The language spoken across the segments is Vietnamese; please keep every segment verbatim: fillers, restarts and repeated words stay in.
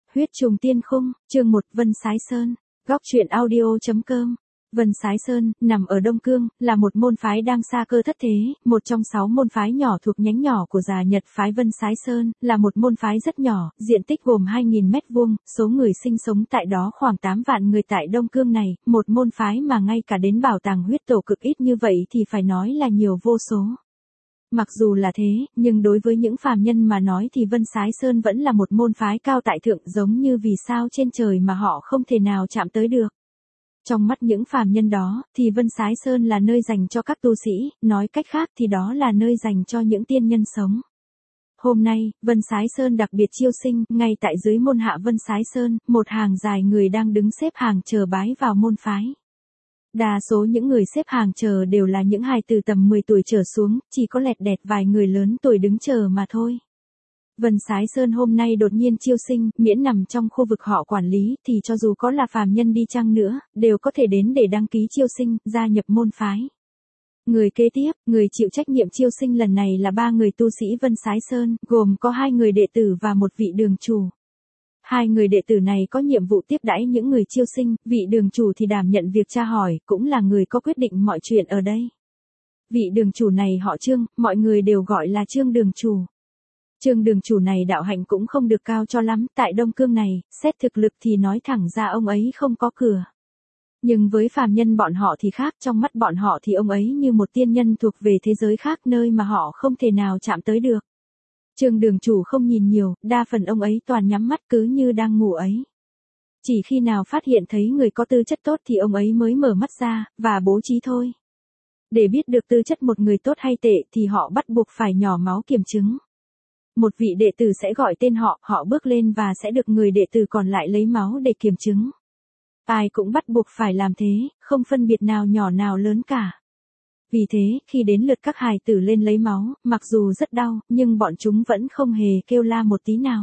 Huyết trùng tiên khung, chương một Vân Sái Sơn, góc truyện audio.com. Vân Sái Sơn, nằm ở Đông Cương, là một môn phái đang xa cơ thất thế, một trong sáu môn phái nhỏ thuộc nhánh nhỏ của Già Nhật phái Vân Sái Sơn, là một môn phái rất nhỏ, diện tích gồm hai nghìn mét vuông, số người sinh sống tại đó khoảng tám vạn người tại Đông Cương này, một môn phái mà ngay cả đến bảo tàng huyết tổ cực ít như vậy thì phải nói là nhiều vô số. Mặc dù là thế, nhưng đối với những phàm nhân mà nói thì Vân Sái Sơn vẫn là một môn phái cao tại thượng, giống như vì sao trên trời mà họ không thể nào chạm tới được. Trong mắt những phàm nhân đó, thì Vân Sái Sơn là nơi dành cho các tu sĩ, nói cách khác thì đó là nơi dành cho những tiên nhân sống. Hôm nay, Vân Sái Sơn đặc biệt chiêu sinh, ngay tại dưới môn hạ Vân Sái Sơn, một hàng dài người đang đứng xếp hàng chờ bái vào môn phái. Đa số những người xếp hàng chờ đều là những hài từ tầm mười tuổi trở xuống, chỉ có lẹt đẹt vài người lớn tuổi đứng chờ mà thôi. Vân Sái Sơn hôm nay đột nhiên chiêu sinh, miễn nằm trong khu vực họ quản lý, thì cho dù có là phàm nhân đi chăng nữa, đều có thể đến để đăng ký chiêu sinh, gia nhập môn phái. Người kế tiếp, người chịu trách nhiệm chiêu sinh lần này là ba người tu sĩ Vân Sái Sơn, gồm có hai người đệ tử và một vị đường chủ. Hai người đệ tử này có nhiệm vụ tiếp đãi những người chiêu sinh, vị đường chủ thì đảm nhận việc tra hỏi, cũng là người có quyết định mọi chuyện ở đây. Vị đường chủ này họ Trương, mọi người đều gọi là Trương đường chủ. Trương đường chủ này đạo hạnh cũng không được cao cho lắm, tại Đông Cương này, xét thực lực thì nói thẳng ra ông ấy không có cửa. Nhưng với phàm nhân bọn họ thì khác, trong mắt bọn họ thì ông ấy như một tiên nhân thuộc về thế giới khác, nơi mà họ không thể nào chạm tới được. Trương đường chủ không nhìn nhiều, đa phần ông ấy toàn nhắm mắt cứ như đang ngủ ấy. Chỉ khi nào phát hiện thấy người có tư chất tốt thì ông ấy mới mở mắt ra, và bố trí thôi. Để biết được tư chất một người tốt hay tệ thì họ bắt buộc phải nhỏ máu kiểm chứng. Một vị đệ tử sẽ gọi tên họ, họ bước lên và sẽ được người đệ tử còn lại lấy máu để kiểm chứng. Ai cũng bắt buộc phải làm thế, không phân biệt nào nhỏ nào lớn cả. Vì thế, khi đến lượt các hài tử lên lấy máu, mặc dù rất đau, nhưng bọn chúng vẫn không hề kêu la một tí nào.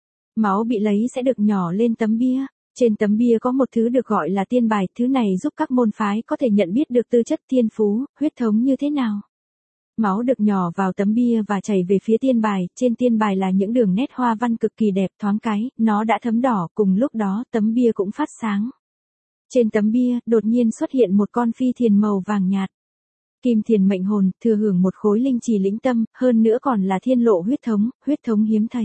Máu bị lấy sẽ được nhỏ lên tấm bia. Trên tấm bia có một thứ được gọi là tiên bài, thứ này giúp các môn phái có thể nhận biết được tư chất, thiên phú, huyết thống như thế nào. Máu được nhỏ vào tấm bia và chảy về phía tiên bài, trên tiên bài là những đường nét hoa văn cực kỳ đẹp, thoáng cái, nó đã thấm đỏ, cùng lúc đó tấm bia cũng phát sáng. Trên tấm bia, đột nhiên xuất hiện một con phi thiền màu vàng nhạt. Kim thiền mệnh hồn, thừa hưởng một khối linh trì lĩnh tâm, hơn nữa còn là thiên lộ huyết thống, huyết thống hiếm thấy.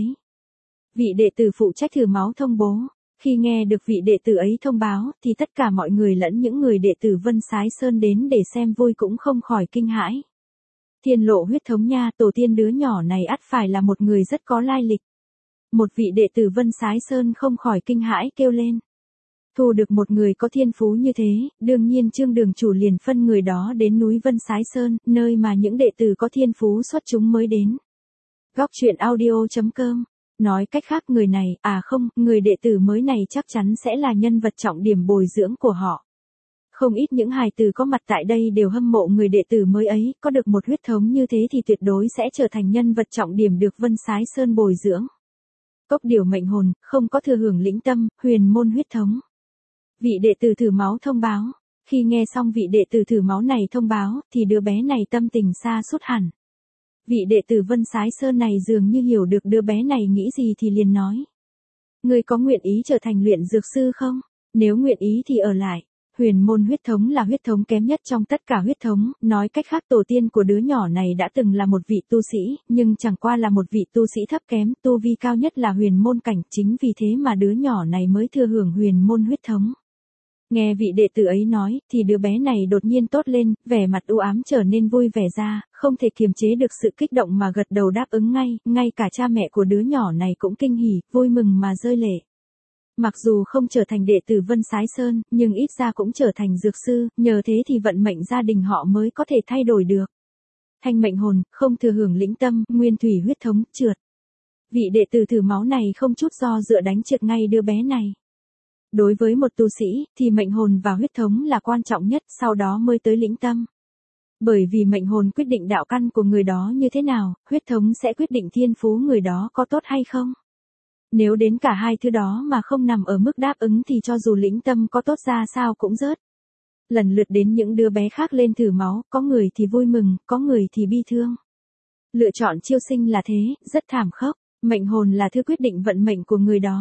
Vị đệ tử phụ trách thử máu thông bố. Khi nghe được vị đệ tử ấy thông báo, thì tất cả mọi người lẫn những người đệ tử Vân Sái Sơn đến để xem vui cũng không khỏi kinh hãi. Thiên lộ huyết thống nha, tổ tiên đứa nhỏ này ắt phải là một người rất có lai lịch. Một vị đệ tử Vân Sái Sơn không khỏi kinh hãi kêu lên. Thu được một người có thiên phú như thế, đương nhiên Trương đường chủ liền phân người đó đến núi Vân Sái Sơn, nơi mà những đệ tử có thiên phú xuất chúng mới đến. Góc truyện audio.com. Nói cách khác người này, à không, người đệ tử mới này chắc chắn sẽ là nhân vật trọng điểm bồi dưỡng của họ. Không ít những hài tử có mặt tại đây đều hâm mộ người đệ tử mới ấy, có được một huyết thống như thế thì tuyệt đối sẽ trở thành nhân vật trọng điểm được Vân Sái Sơn bồi dưỡng. Cốc điều mệnh hồn, không có thừa hưởng lĩnh tâm, huyền môn huyết thống. Vị đệ tử thử máu thông báo. Khi nghe xong vị đệ tử thử máu này thông báo, thì đứa bé này tâm tình sa sút hẳn. Vị đệ tử Vân Sái Sơn này dường như hiểu được đứa bé này nghĩ gì thì liền nói. Người có nguyện ý trở thành luyện dược sư không? Nếu nguyện ý thì ở lại. Huyền môn huyết thống là huyết thống kém nhất trong tất cả huyết thống, nói cách khác tổ tiên của đứa nhỏ này đã từng là một vị tu sĩ, nhưng chẳng qua là một vị tu sĩ thấp kém, tu vi cao nhất là huyền môn cảnh, chính vì thế mà đứa nhỏ này mới thừa hưởng huyền môn huyết thống. Nghe vị đệ tử ấy nói, thì đứa bé này đột nhiên tốt lên, vẻ mặt u ám trở nên vui vẻ ra, không thể kiềm chế được sự kích động mà gật đầu đáp ứng ngay, ngay cả cha mẹ của đứa nhỏ này cũng kinh hỉ, vui mừng mà rơi lệ. Mặc dù không trở thành đệ tử Vân Sái Sơn, nhưng ít ra cũng trở thành dược sư, nhờ thế thì vận mệnh gia đình họ mới có thể thay đổi được. Thanh mệnh hồn, không thừa hưởng lĩnh tâm, nguyên thủy huyết thống, trượt. Vị đệ tử thử máu này không chút do dự đánh trượt ngay đứa bé này. Đối với một tu sĩ, thì mệnh hồn và huyết thống là quan trọng nhất, sau đó mới tới lĩnh tâm. Bởi vì mệnh hồn quyết định đạo căn của người đó như thế nào, huyết thống sẽ quyết định thiên phú người đó có tốt hay không. Nếu đến cả hai thứ đó mà không nằm ở mức đáp ứng thì cho dù lĩnh tâm có tốt ra sao cũng rớt. Lần lượt đến những đứa bé khác lên thử máu, có người thì vui mừng, có người thì bi thương. Lựa chọn chiêu sinh là thế, rất thảm khốc, mệnh hồn là thứ quyết định vận mệnh của người đó.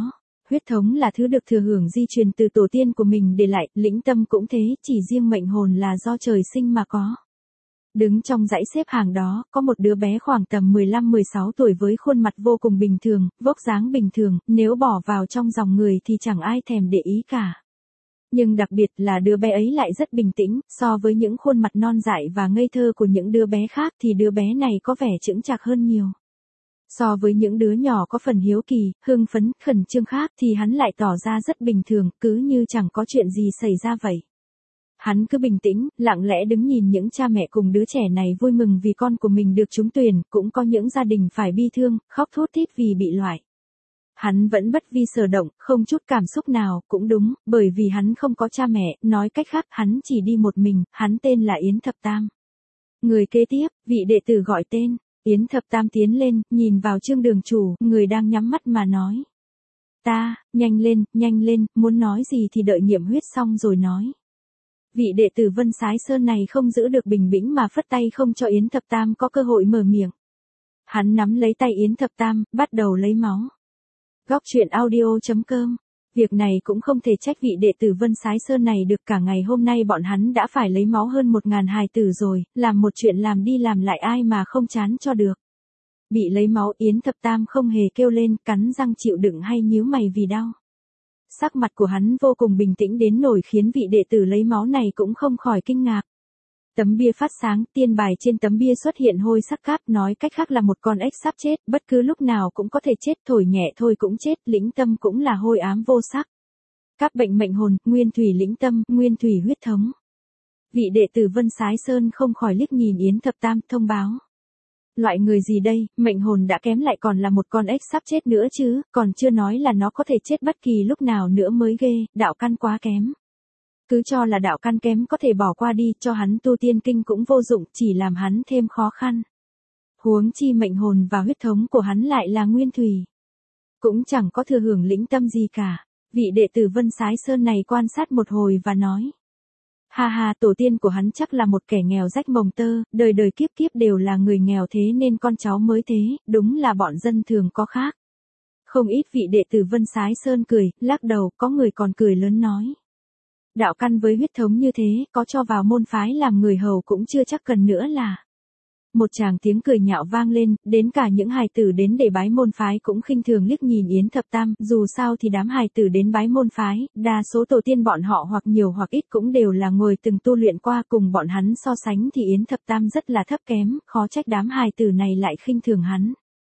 Huyết thống là thứ được thừa hưởng di truyền từ tổ tiên của mình để lại, lĩnh tâm cũng thế, chỉ riêng mệnh hồn là do trời sinh mà có. Đứng trong dãy xếp hàng đó, có một đứa bé khoảng tầm mười lăm mười sáu tuổi với khuôn mặt vô cùng bình thường, vóc dáng bình thường, nếu bỏ vào trong dòng người thì chẳng ai thèm để ý cả. Nhưng đặc biệt là đứa bé ấy lại rất bình tĩnh, so với những khuôn mặt non dại và ngây thơ của những đứa bé khác thì đứa bé này có vẻ chững chạc hơn nhiều. So với những đứa nhỏ có phần hiếu kỳ, hưng phấn, khẩn trương khác thì hắn lại tỏ ra rất bình thường, cứ như chẳng có chuyện gì xảy ra vậy. Hắn cứ bình tĩnh, lặng lẽ đứng nhìn những cha mẹ cùng đứa trẻ này vui mừng vì con của mình được trúng tuyển, cũng có những gia đình phải bi thương, khóc thút thít vì bị loại. Hắn vẫn bất vi sở động, không chút cảm xúc nào, cũng đúng, bởi vì hắn không có cha mẹ, nói cách khác, hắn chỉ đi một mình, hắn tên là Yến Thập Tam. Người kế tiếp, vị đệ tử gọi tên, Yến Thập Tam tiến lên, nhìn vào Trương Đường Chủ, người đang nhắm mắt mà nói. Ta, nhanh lên, nhanh lên, muốn nói gì thì đợi nghiệm huyết xong rồi nói. Vị đệ tử Vân Sái Sơn này không giữ được bình tĩnh mà phất tay không cho Yến Thập Tam có cơ hội mở miệng. Hắn nắm lấy tay Yến Thập Tam, bắt đầu lấy máu. Góc truyện audio chấm com. Việc này cũng không thể trách vị đệ tử Vân Sái Sơn này được, cả ngày hôm nay bọn hắn đã phải lấy máu hơn một ngàn hài tử rồi, làm một chuyện làm đi làm lại ai mà không chán cho được. Bị lấy máu Yến Thập Tam không hề kêu lên, cắn răng chịu đựng hay nhíu mày vì đau. Sắc mặt của hắn vô cùng bình tĩnh đến nỗi khiến vị đệ tử lấy máu này cũng không khỏi kinh ngạc. Tấm bia phát sáng, tiên bài trên tấm bia xuất hiện hôi sắc cáp, nói cách khác là một con ếch sắp chết, bất cứ lúc nào cũng có thể chết, thổi nhẹ thôi cũng chết, lĩnh tâm cũng là hôi ám vô sắc. Các bệnh mệnh hồn, nguyên thủy lĩnh tâm, nguyên thủy huyết thống. Vị đệ tử Vân Sái Sơn không khỏi liếc nhìn Yến Thập Tam, thông báo. Loại người gì đây, mệnh hồn đã kém lại còn là một con ếch sắp chết nữa chứ, còn chưa nói là nó có thể chết bất kỳ lúc nào nữa mới ghê, đạo căn quá kém. Cứ cho là đạo căn kém có thể bỏ qua đi, cho hắn tu tiên kinh cũng vô dụng, chỉ làm hắn thêm khó khăn. Huống chi mệnh hồn và huyết thống của hắn lại là nguyên thủy. Cũng chẳng có thừa hưởng lĩnh tâm gì cả. Vị đệ tử Vân Sái Sơn này quan sát một hồi và nói. Ha ha, tổ tiên của hắn chắc là một kẻ nghèo rách mồng tơ, đời đời kiếp kiếp đều là người nghèo thế nên con cháu mới thế, đúng là bọn dân thường có khác. Không ít vị đệ tử Vân Sái Sơn cười, lắc đầu, có người còn cười lớn nói. Đạo căn với huyết thống như thế, có cho vào môn phái làm người hầu cũng chưa chắc cần nữa là. Một tràng tiếng cười nhạo vang lên, đến cả những hài tử đến để bái môn phái cũng khinh thường liếc nhìn Yến Thập Tam, dù sao thì đám hài tử đến bái môn phái, đa số tổ tiên bọn họ hoặc nhiều hoặc ít cũng đều là người từng tu luyện qua, cùng bọn hắn so sánh thì Yến Thập Tam rất là thấp kém, khó trách đám hài tử này lại khinh thường hắn.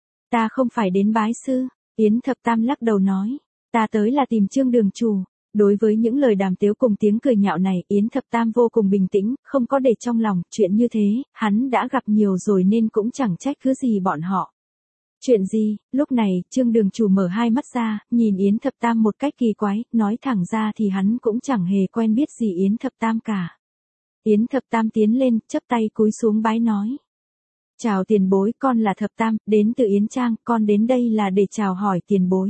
Ta không phải đến bái sư, Yến Thập Tam lắc đầu nói, ta tới là tìm Trương Đường Chủ. Đối với những lời đàm tiếu cùng tiếng cười nhạo này, Yến Thập Tam vô cùng bình tĩnh, không có để trong lòng, chuyện như thế, hắn đã gặp nhiều rồi nên cũng chẳng trách cứ gì bọn họ. Chuyện gì? Lúc này, Trương Đường Chủ mở hai mắt ra, nhìn Yến Thập Tam một cách kỳ quái, nói thẳng ra thì hắn cũng chẳng hề quen biết gì Yến Thập Tam cả. Yến Thập Tam tiến lên, chắp tay cúi xuống bái nói. Chào tiền bối, con là Thập Tam, đến từ Yến Trang, con đến đây là để chào hỏi tiền bối.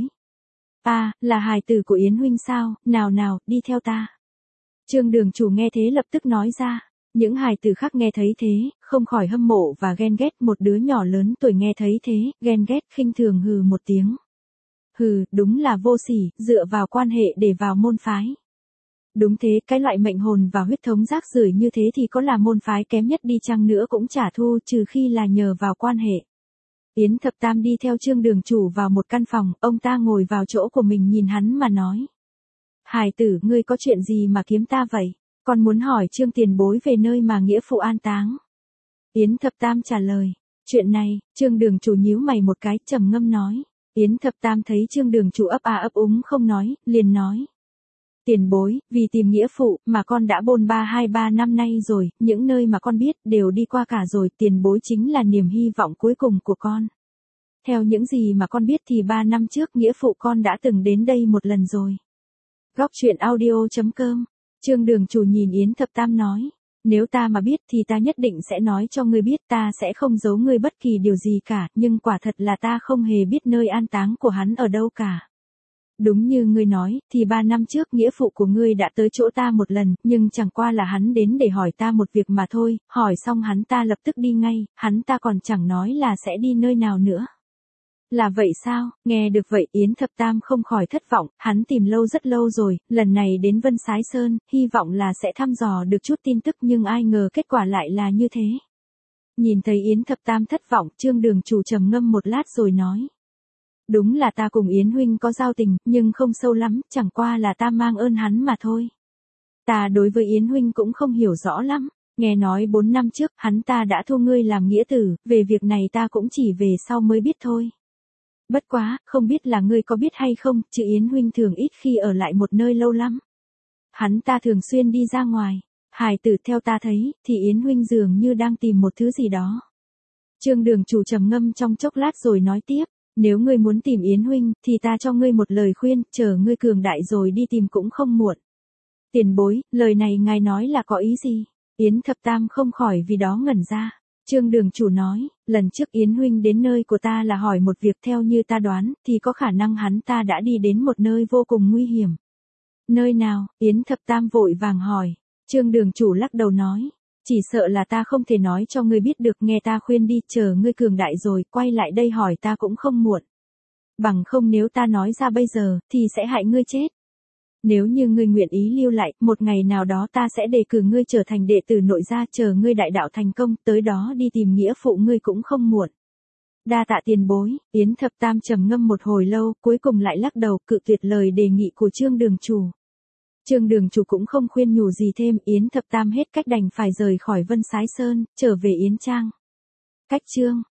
À, là hài tử của Yến huynh sao, nào nào, đi theo ta. Trương Đường Chủ nghe thế lập tức nói ra, những hài tử khác nghe thấy thế, không khỏi hâm mộ và ghen ghét, một đứa nhỏ lớn tuổi nghe thấy thế, ghen ghét khinh thường hừ một tiếng. Hừ, đúng là vô sỉ, dựa vào quan hệ để vào môn phái. Đúng thế, cái loại mệnh hồn và huyết thống rác rưởi như thế thì có là môn phái kém nhất đi chăng nữa cũng chả thu, trừ khi là nhờ vào quan hệ. Yến Thập Tam đi theo Trương Đường Chủ vào một căn phòng, ông ta ngồi vào chỗ của mình nhìn hắn mà nói. Hài tử, ngươi có chuyện gì mà kiếm ta vậy? Con muốn hỏi Trương tiền bối về nơi mà nghĩa phụ an táng. Yến Thập Tam trả lời. Chuyện này, Trương Đường Chủ nhíu mày một cái, trầm ngâm nói. Yến Thập Tam thấy Trương Đường Chủ ấp a ấp úng không nói, liền nói. Tiền bối, vì tìm nghĩa phụ, mà con đã bôn ba hai ba năm nay rồi, những nơi mà con biết, đều đi qua cả rồi, tiền bối chính là niềm hy vọng cuối cùng của con. Theo những gì mà con biết thì ba năm trước nghĩa phụ con đã từng đến đây một lần rồi. Góc truyện audio chấm com. Trương Đường Chủ nhìn Yến Thập Tam nói. Nếu ta mà biết thì ta nhất định sẽ nói cho ngươi biết, ta sẽ không giấu ngươi bất kỳ điều gì cả, nhưng quả thật là ta không hề biết nơi an táng của hắn ở đâu cả. Đúng như ngươi nói, thì ba năm trước nghĩa phụ của ngươi đã tới chỗ ta một lần, nhưng chẳng qua là hắn đến để hỏi ta một việc mà thôi, hỏi xong hắn ta lập tức đi ngay, hắn ta còn chẳng nói là sẽ đi nơi nào nữa. Là vậy sao, nghe được vậy Yến Thập Tam không khỏi thất vọng, hắn tìm lâu rất lâu rồi, lần này đến Vân Sái Sơn, hy vọng là sẽ thăm dò được chút tin tức nhưng ai ngờ kết quả lại là như thế. Nhìn thấy Yến Thập Tam thất vọng, Trương Đường Chủ trầm ngâm một lát rồi nói. Đúng là ta cùng Yến huynh có giao tình, nhưng không sâu lắm, chẳng qua là ta mang ơn hắn mà thôi. Ta đối với Yến huynh cũng không hiểu rõ lắm, nghe nói bốn năm trước, hắn ta đã thu ngươi làm nghĩa tử, về việc này ta cũng chỉ về sau mới biết thôi. Bất quá, không biết là ngươi có biết hay không, chứ Yến huynh thường ít khi ở lại một nơi lâu lắm. Hắn ta thường xuyên đi ra ngoài. Hài tử theo ta thấy, thì Yến huynh dường như đang tìm một thứ gì đó. Trương Đường Chủ trầm ngâm trong chốc lát rồi nói tiếp, nếu ngươi muốn tìm Yến huynh, thì ta cho ngươi một lời khuyên, chờ ngươi cường đại rồi đi tìm cũng không muộn. Tiền bối, lời này ngài nói là có ý gì? Yến Thập Tam không khỏi vì đó ngẩn ra. Trương Đường Chủ nói, lần trước Yến huynh đến nơi của ta là hỏi một việc theo như ta đoán, thì có khả năng hắn ta đã đi đến một nơi vô cùng nguy hiểm. Nơi nào? Yến Thập Tam vội vàng hỏi. Trương Đường Chủ lắc đầu nói, chỉ sợ là ta không thể nói cho ngươi biết được, nghe ta khuyên đi, chờ ngươi cường đại rồi, quay lại đây hỏi ta cũng không muộn. Bằng không nếu ta nói ra bây giờ, thì sẽ hại ngươi chết. Nếu như ngươi nguyện ý lưu lại, một ngày nào đó ta sẽ đề cử ngươi trở thành đệ tử nội gia, chờ ngươi đại đạo thành công, tới đó đi tìm nghĩa phụ ngươi cũng không muộn. Đa tạ tiền bối, Yến Thập Tam trầm ngâm một hồi lâu, cuối cùng lại lắc đầu, cự tuyệt lời đề nghị của Trương Đường Chủ. Trương Đường Chủ cũng không khuyên nhủ gì thêm, Yến Thập Tam hết cách đành phải rời khỏi Vân Sái Sơn, trở về Yến Trang. Cách chương